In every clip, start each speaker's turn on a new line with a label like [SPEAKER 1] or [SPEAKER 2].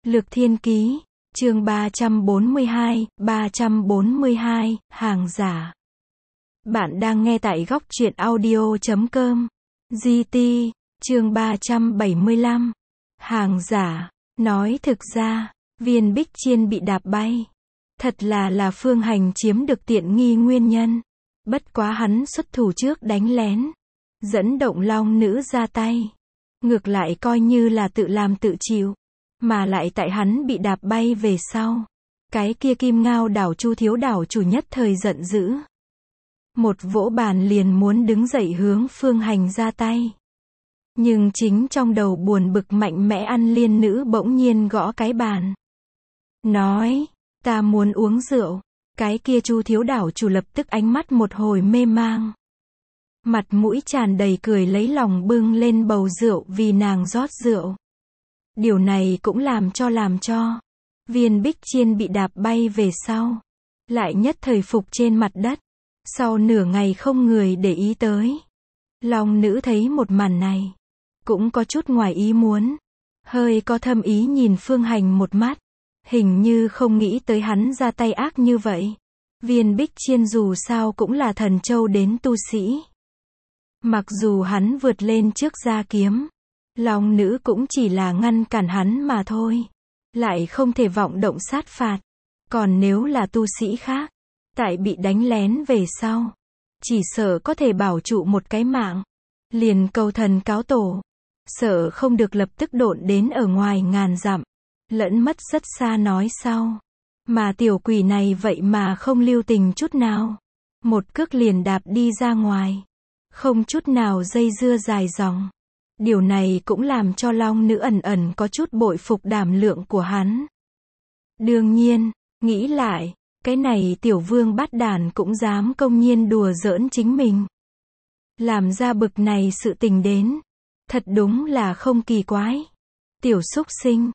[SPEAKER 1] Lược Thiên Ký, chương 342, hàng giả. Bạn đang nghe tại góc truyện audio.com. GT, chương 375. Hàng giả. Nói thực ra, Viên Bích Chiên bị đạp bay. Thật là Phương Hành chiếm được tiện nghi nguyên nhân. Bất quá hắn xuất thủ trước đánh lén. Dẫn động long nữ ra tay. Ngược lại coi như là tự làm tự chịu. Mà lại tại hắn bị đạp bay về sau. Cái kia Kim Ngao đảo Chu thiếu đảo chủ nhất thời giận dữ. Một vỗ bàn liền muốn đứng dậy hướng Phương Hành ra tay. Nhưng chính trong đầu buồn bực mạnh mẽ Ăn Liên nữ bỗng nhiên gõ cái bàn. Nói, ta muốn uống rượu. Cái kia Chu thiếu đảo chủ lập tức ánh mắt một hồi mê mang. Mặt mũi tràn đầy cười lấy lòng bưng lên bầu rượu vì nàng rót rượu. Điều này cũng làm cho Viên Bích Chiên bị đạp bay về sau. Lại nhất thời phục trên mặt đất. Sau nửa ngày không người để ý tới. Long nữ thấy một màn này. Cũng có chút ngoài ý muốn. Hơi có thâm ý nhìn Phương Hành một mắt. Hình như không nghĩ tới hắn ra tay ác như vậy. Viên Bích Chiên dù sao cũng là thần châu đến tu sĩ. Mặc dù hắn vượt lên trước ra kiếm. Long nữ cũng chỉ là ngăn cản hắn mà thôi. Lại không thể vọng động sát phạt. Còn nếu là tu sĩ khác. Tại bị đánh lén về sau. Chỉ sợ có thể bảo trụ một cái mạng. Liền cầu thần cáo tổ. Sợ không được lập tức độn đến ở ngoài ngàn dặm. Lẫn mất rất xa nói sau. Mà tiểu quỷ này vậy mà không lưu tình chút nào. Một cước liền đạp đi ra ngoài. Không chút nào dây dưa dài dòng. Điều này cũng làm cho long nữ ẩn có chút bội phục đảm lượng của hắn. Đương nhiên, nghĩ lại, cái này tiểu vương bát đản cũng dám công nhiên đùa giỡn chính mình. Làm ra bực này sự tình đến. Thật đúng là không kỳ quái. Tiểu súc sinh,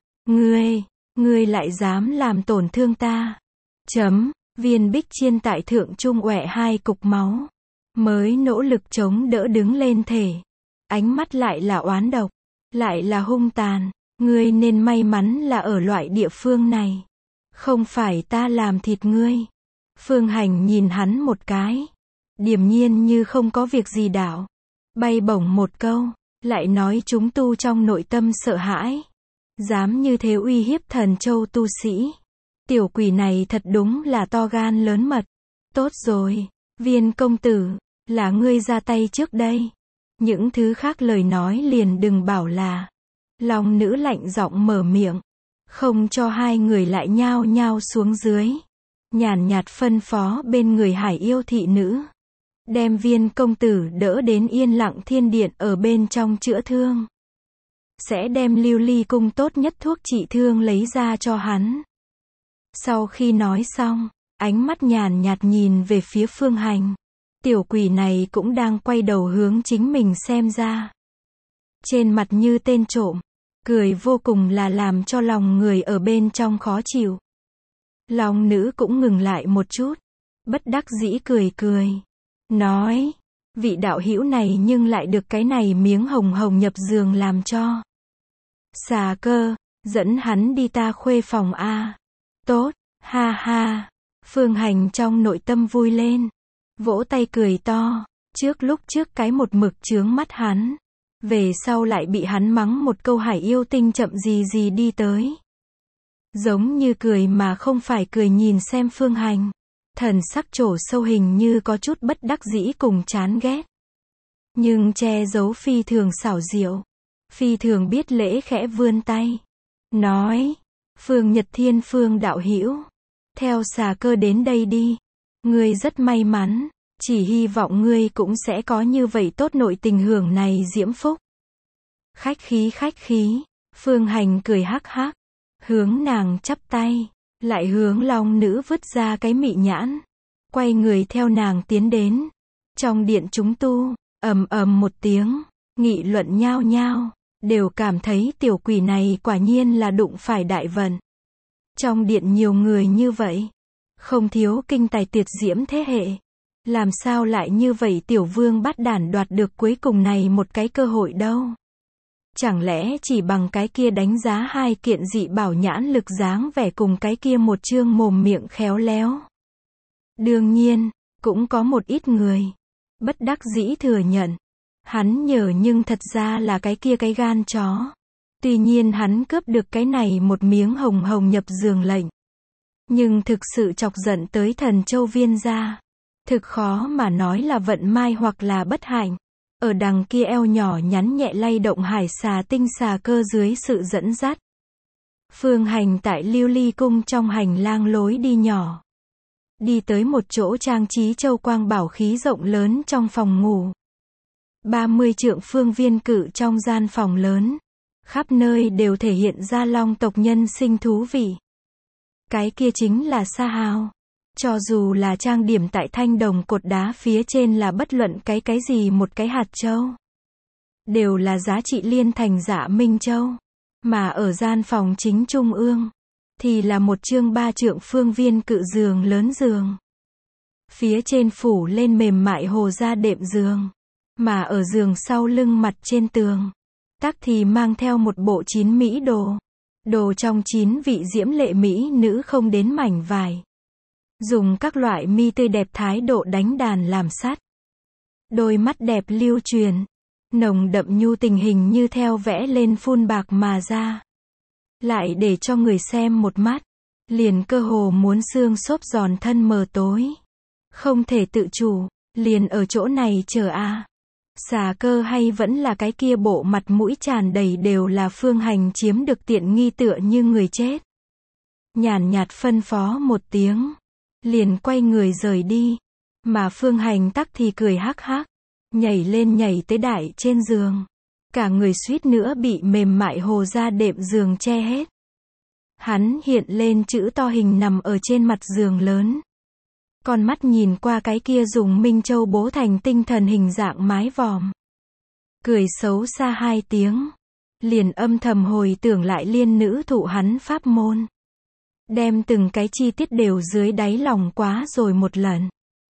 [SPEAKER 1] ngươi lại dám làm tổn thương ta. Viên Bích Chiên tại thượng trung oẹ hai cục máu. Mới nỗ lực chống đỡ đứng lên thể. Ánh mắt lại là oán độc. Lại là hung tàn. Ngươi nên may mắn là ở loại địa phương này. Không phải ta làm thịt ngươi. Phương Hành nhìn hắn một cái. Điềm nhiên như không có việc gì đảo. Bay bổng một câu. Lại nói chúng tu trong nội tâm sợ hãi. Dám như thế uy hiếp thần châu tu sĩ. Tiểu quỷ này thật đúng là to gan lớn mật. Tốt rồi. Viên công tử. Là ngươi ra tay trước đây. Những thứ khác lời nói liền đừng bảo là. Long nữ lạnh giọng mở miệng. Không cho hai người lại nhao nhao xuống dưới. Nhàn nhạt phân phó bên người Hải yêu thị nữ. Đem Viên công tử đỡ đến Yên Lặng Thiên Điện ở bên trong chữa thương. Sẽ đem Lưu Ly cung tốt nhất thuốc trị thương lấy ra cho hắn. Sau khi nói xong, ánh mắt nhàn nhạt nhìn về phía Phương Hành. Tiểu quỷ này cũng đang quay đầu hướng chính mình xem ra. Trên mặt như tên trộm. Cười vô cùng là làm cho lòng người ở bên trong khó chịu. Long nữ cũng ngừng lại một chút. Bất đắc dĩ cười. Nói. Vị đạo hữu này nhưng lại được cái này miếng hồng hồng nhập giường làm cho. Xà Cơ. Dẫn hắn đi ta khuê phòng a. Tốt. Ha ha. Phương Hành trong nội tâm vui lên. Vỗ tay cười to. Lúc trước cái một mực chướng mắt hắn. Về sau lại bị hắn mắng một câu Hải yêu tinh chậm gì đi tới. Giống như cười mà không phải cười nhìn xem Phương Hành. Thần sắc trổ sâu hình như có chút bất đắc dĩ cùng chán ghét. Nhưng che giấu phi thường xảo diệu. Phi thường biết lễ khẽ vươn tay. Nói. Phương Nhật Thiên Phương đạo hữu. Theo Xà Cơ đến đây đi. Ngươi rất may mắn. Chỉ hy vọng ngươi cũng sẽ có như vậy tốt nội tình hưởng này diễm phúc. Khách khí. Phương Hành cười hắc hắc. Hướng nàng chắp tay. Lại hướng long nữ vứt ra cái mị nhãn. Quay người theo nàng tiến đến. Trong điện chúng tu. ầm một tiếng. Nghị luận nhao nhao. Đều cảm thấy tiểu quỷ này quả nhiên là đụng phải đại vận. Trong điện nhiều người như vậy. Không thiếu kinh tài tuyệt diễm thế hệ. Làm sao lại như vậy tiểu vương bát đản đoạt được cuối cùng này một cái cơ hội đâu. Chẳng lẽ chỉ bằng cái kia đánh giá hai kiện dị bảo nhãn lực dáng vẻ cùng cái kia một chương mồm miệng khéo léo. Đương nhiên, cũng có một ít người bất đắc dĩ thừa nhận. Hắn nhờ nhưng thật ra là cái kia cái gan chó. Tuy nhiên hắn cướp được cái này một miếng hồng hồng nhập giường lệnh. Nhưng thực sự chọc giận tới Thần Châu Viên gia. Thực khó mà nói là vận may hoặc là bất hạnh. Ở đằng kia eo nhỏ nhắn nhẹ lay động hải xà tinh xà cơ dưới sự dẫn dắt. Phương Hành tại Lưu Ly Cung trong hành lang lối đi nhỏ. Đi tới một chỗ trang trí châu quang bảo khí rộng lớn trong phòng ngủ. 30 trượng phương viên cự trong gian phòng lớn. Khắp nơi đều thể hiện ra long tộc nhân sinh thú vị. Cái kia chính là Sa Hào. Cho dù là trang điểm tại thanh đồng cột đá phía trên là bất luận cái gì một cái hạt châu. Đều là giá trị liên thành Dạ Minh Châu. Mà ở gian phòng chính trung ương. Thì là một chương 3 trượng phương viên cự giường lớn giường. Phía trên phủ lên mềm mại hồ da đệm giường. Mà ở giường sau lưng mặt trên tường. Tắc thì mang theo một bộ 9 mỹ đồ. Đồ trong 9 vị diễm lệ mỹ nữ không đến mảnh vải. Dùng các loại mi tươi đẹp thái độ đánh đàn làm sắt. Đôi mắt đẹp lưu truyền. Nồng đậm nhu tình hình như theo vẽ lên phun bạc mà ra. Lại để cho người xem một mắt. Liền cơ hồ muốn xương xốp giòn thân mờ tối. Không thể tự chủ. Liền ở chỗ này chờ a. Xà cơ hay vẫn là cái kia bộ mặt mũi tràn đầy đều là Phương Hành chiếm được tiện nghi tựa như người chết. Nhàn nhạt phân phó một tiếng. Liền quay người rời đi. Mà Phương Hành tắc thì cười hắc hắc. Nhảy lên nhảy tới đại trên giường. Cả người suýt nữa bị mềm mại hồ da đệm giường che hết. Hắn hiện lên chữ to hình nằm ở trên mặt giường lớn. Con mắt nhìn qua cái kia dùng Minh Châu bố thành tinh thần hình dạng mái vòm. Cười xấu xa 2 tiếng. Liền âm thầm hồi tưởng lại liên nữ thụ hắn pháp môn. Đem từng cái chi tiết đều dưới đáy lòng quá rồi một lần.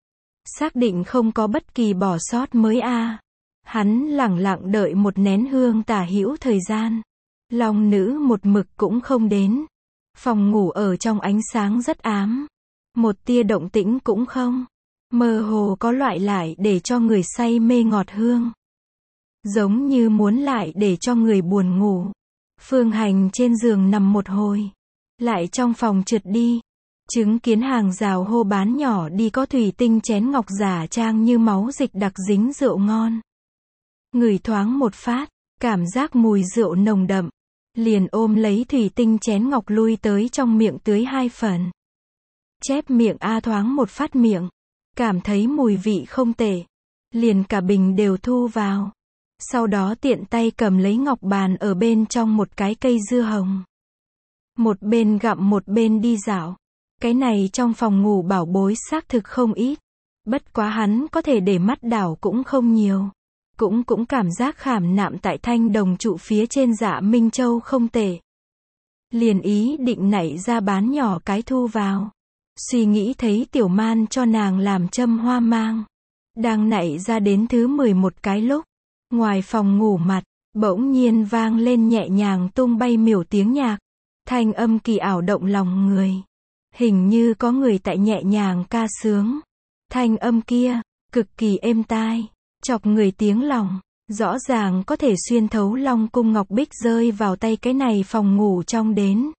[SPEAKER 1] Xác định không có bất kỳ bỏ sót mới a. Hắn lẳng lặng đợi một nén hương tả hữu thời gian. Long nữ một mực cũng không đến. Phòng ngủ ở trong ánh sáng rất ám. Một tia động tĩnh cũng không. Mơ hồ có loại lại để cho người say mê ngọt hương. Giống như muốn lại để cho người buồn ngủ. Phương Hành trên giường nằm một hồi. Lại trong phòng trượt đi. Chứng kiến hàng rào hô bán nhỏ đi có thủy tinh chén ngọc giả trang như máu dịch đặc dính rượu ngon. Ngửi thoáng một phát, cảm giác mùi rượu nồng đậm. Liền ôm lấy thủy tinh chén ngọc lui tới trong miệng tưới 2 phần. Chép miệng thoáng một phát miệng. Cảm thấy mùi vị không tệ. Liền cả bình đều thu vào. Sau đó tiện tay cầm lấy ngọc bàn ở bên trong một cái cây dưa hồng. Một bên gặm một bên đi dạo. Cái này trong phòng ngủ bảo bối xác thực không ít. Bất quá hắn có thể để mắt đảo cũng không nhiều. Cũng cảm giác khảm nạm tại thanh đồng trụ phía trên Dạ Minh Châu không tệ. Liền ý định nảy ra bán nhỏ cái thu vào. Suy nghĩ thấy Tiểu Man cho nàng làm châm hoa mang. Đang nảy ra đến thứ 11 cái lúc. Ngoài phòng ngủ mặt, bỗng nhiên vang lên nhẹ nhàng tung bay miểu tiếng nhạc. Thanh âm kỳ ảo động lòng người. Hình như có người tại nhẹ nhàng ca sướng. Thanh âm kia, cực kỳ êm tai. Chọc người tiếng lòng. Rõ ràng có thể xuyên thấu Long Cung Ngọc Bích rơi vào tay cái này phòng ngủ trong đến.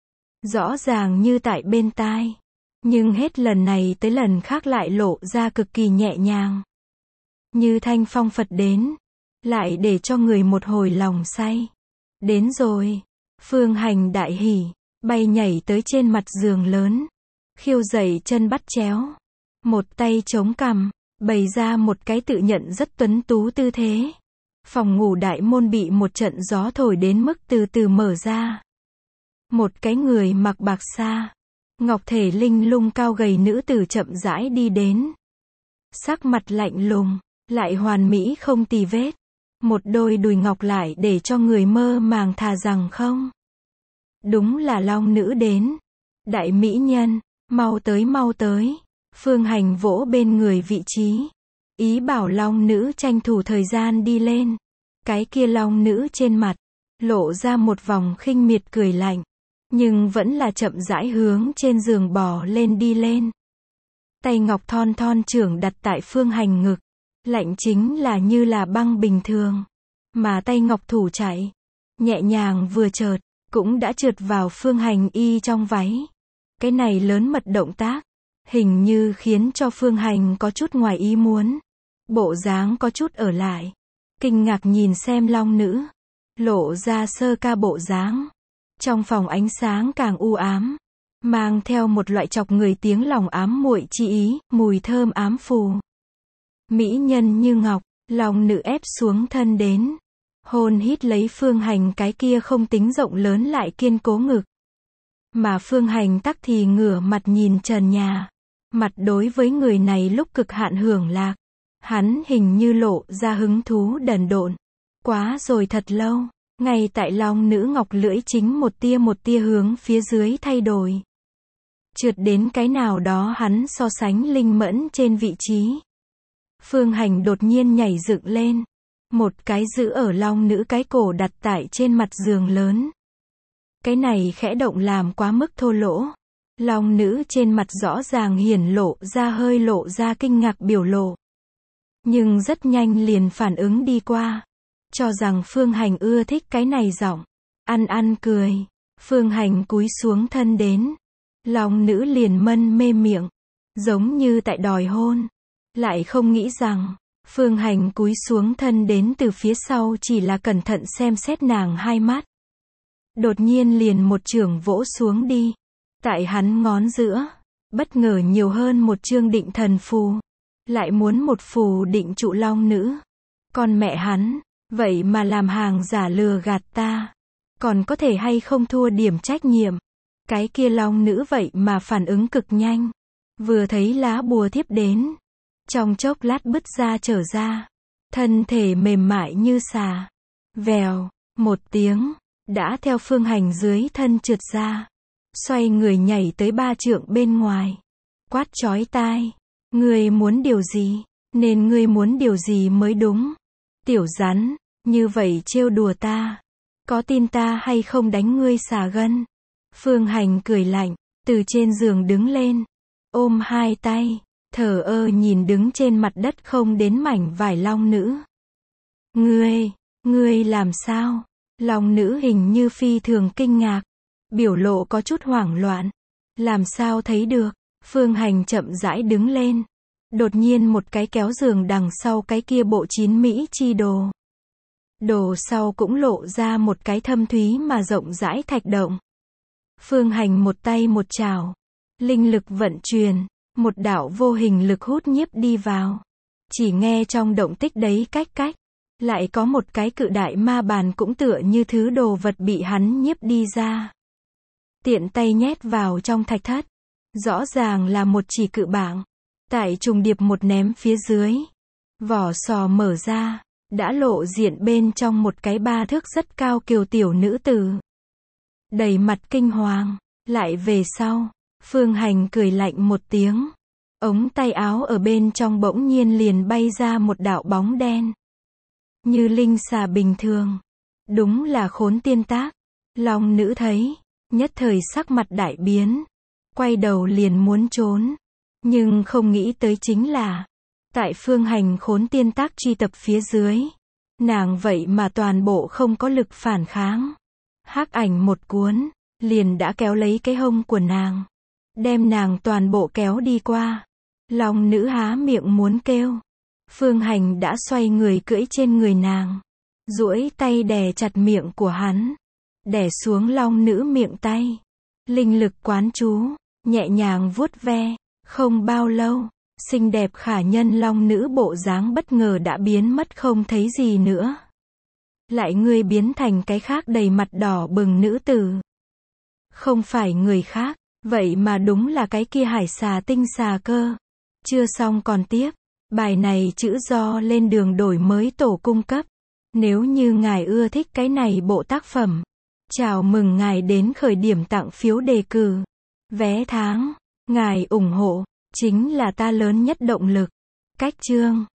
[SPEAKER 1] Rõ ràng như tại bên tai. Nhưng hết lần này tới lần khác lại lộ ra cực kỳ nhẹ nhàng. Như thanh phong Phật đến. Lại để cho người một hồi lòng say. Đến rồi. Phương Hành đại hỉ. Bay nhảy tới trên mặt giường lớn. Khiêu dậy chân bắt chéo. Một tay chống cằm. Bày ra một cái tự nhận rất tuấn tú tư thế. Phòng ngủ đại môn bị một trận gió thổi đến mức từ từ mở ra. Một cái người mặc bạc sa. Ngọc thể linh lung cao gầy nữ tử chậm rãi đi đến. Sắc mặt lạnh lùng. Lại hoàn mỹ không tì vết. Một đôi đùi ngọc lại để cho người mơ màng thà rằng không. Đúng là Long nữ đến. Đại mỹ nhân. Mau tới mau tới. Phương Hành vỗ bên người vị trí. Ý bảo Long nữ tranh thủ thời gian đi lên. Cái kia long nữ trên mặt, lộ ra một vòng khinh miệt cười lạnh. Nhưng vẫn là chậm rãi hướng trên giường bò lên đi lên. Tay ngọc thon thon trưởng đặt tại Phương Hành ngực. Lạnh chính là như là băng bình thường. Mà tay ngọc thủ chạy. Nhẹ nhàng vừa chợt, cũng đã trượt vào Phương Hành y trong váy. Cái này lớn mật động tác. Hình như khiến cho Phương Hành có chút ngoài ý muốn. Bộ dáng có chút ở lại. Kinh ngạc nhìn xem long nữ. Lộ ra sơ ca bộ dáng. Trong phòng ánh sáng càng u ám. Mang theo một loại chọc người tiếng lòng ám muội chi ý, mùi thơm ám phù. Mỹ nhân như ngọc, long nữ ép xuống thân đến. Hôn hít lấy Phương Hành cái kia không tính rộng lớn lại kiên cố ngực. Mà Phương Hành tắc thì ngửa mặt nhìn trần nhà. Mặt đối với người này lúc cực hạn hưởng lạc. Hắn hình như lộ ra hứng thú đần độn. Quá rồi thật lâu. Ngay tại long nữ ngọc lưỡi chính một tia hướng phía dưới thay đổi. Trượt đến cái nào đó hắn so sánh linh mẫn trên vị trí. Phương Hành đột nhiên nhảy dựng lên. Một cái giữ ở long nữ cái cổ đặt tại trên mặt giường lớn. Cái này khẽ động làm quá mức thô lỗ. Long nữ trên mặt rõ ràng hiển lộ ra hơi lộ ra kinh ngạc biểu lộ. Nhưng rất nhanh liền phản ứng đi qua. Cho rằng Phương Hành ưa thích cái này giọng. Ăn cười. Phương Hành cúi xuống thân đến. Long nữ liền mân mê miệng. Giống như tại đòi hôn. Lại không nghĩ rằng, Phương Hành cúi xuống thân đến từ phía sau chỉ là cẩn thận xem xét nàng hai mắt. Đột nhiên liền một chưởng vỗ xuống đi. Tại hắn ngón giữa, bất ngờ nhiều hơn một chương định thần phù. Lại muốn một phù định trụ long nữ. Con mẹ hắn, vậy mà làm hàng giả lừa gạt ta. Còn có thể hay không thua điểm trách nhiệm. Cái kia long nữ vậy mà phản ứng cực nhanh. Vừa thấy lá bùa thiếp đến. Trong chốc lát bứt ra trở ra. Thân thể mềm mại như xà. Vèo, một tiếng, đã theo Phương Hành dưới thân trượt ra. Xoay người nhảy tới 3 trượng bên ngoài. Quát chói tai. Ngươi muốn điều gì? Nên ngươi muốn điều gì mới đúng. Tiểu rắn, như vậy trêu đùa ta. Có tin ta hay không đánh ngươi xà gân? Phương Hành cười lạnh, từ trên giường đứng lên. Ôm hai tay, thờ ơ nhìn đứng trên mặt đất không đến mảnh vải long nữ. Ngươi làm sao? Long nữ hình như phi thường kinh ngạc. Biểu lộ có chút hoảng loạn. Làm sao thấy được? Phương Hành chậm rãi đứng lên. Đột nhiên một cái kéo giường đằng sau cái kia bộ chín mỹ chi đồ. Đồ sau cũng lộ ra một cái thâm thúy mà rộng rãi thạch động. Phương Hành một tay một chảo. Linh lực vận chuyển. Một đạo vô hình lực hút nhiếp đi vào. Chỉ nghe trong động tích đấy cách. Lại có một cái cự đại ma bàn cũng tựa như thứ đồ vật bị hắn nhiếp đi ra. Tiện tay nhét vào trong thạch thất. Rõ ràng là một chỉ cự bảng. Tại trùng điệp một ném phía dưới. Vỏ sò mở ra. Đã lộ diện bên trong một cái 3 thước rất cao kiều tiểu nữ tử. Đầy mặt kinh hoàng. Lại về sau. Phương Hành cười lạnh một tiếng. Ống tay áo ở bên trong bỗng nhiên liền bay ra một đạo bóng đen. Như linh xà bình thường. Đúng là khốn tiên tác. Long nữ thấy. Nhất thời sắc mặt đại biến. Quay đầu liền muốn trốn. Nhưng không nghĩ tới chính là. Tại Phương Hành khốn tiên tác truy tập phía dưới. Nàng vậy mà toàn bộ không có lực phản kháng. Hắc ảnh một cuốn. Liền đã kéo lấy cái hông của nàng. Đem nàng toàn bộ kéo đi qua. Long nữ há miệng muốn kêu. Phương Hành đã xoay người cưỡi trên người nàng. Duỗi tay đè chặt miệng của hắn. Đè xuống long nữ miệng tay. Linh lực quán chú. Nhẹ nhàng vuốt ve. Không bao lâu. Xinh đẹp khả nhân long nữ bộ dáng bất ngờ đã biến mất không thấy gì nữa. Lại ngươi biến thành cái khác đầy mặt đỏ bừng nữ tử. Không phải người khác. Vậy mà đúng là cái kia hải xà tinh xà cơ. Chưa xong còn tiếp. Bài này chữ do lên đường đổi mới tổ cung cấp. Nếu như ngài ưa thích cái này bộ tác phẩm. Chào mừng ngài đến khởi điểm tặng phiếu đề cử. Vé tháng. Ngài ủng hộ. Chính là ta lớn nhất động lực. Cách chương.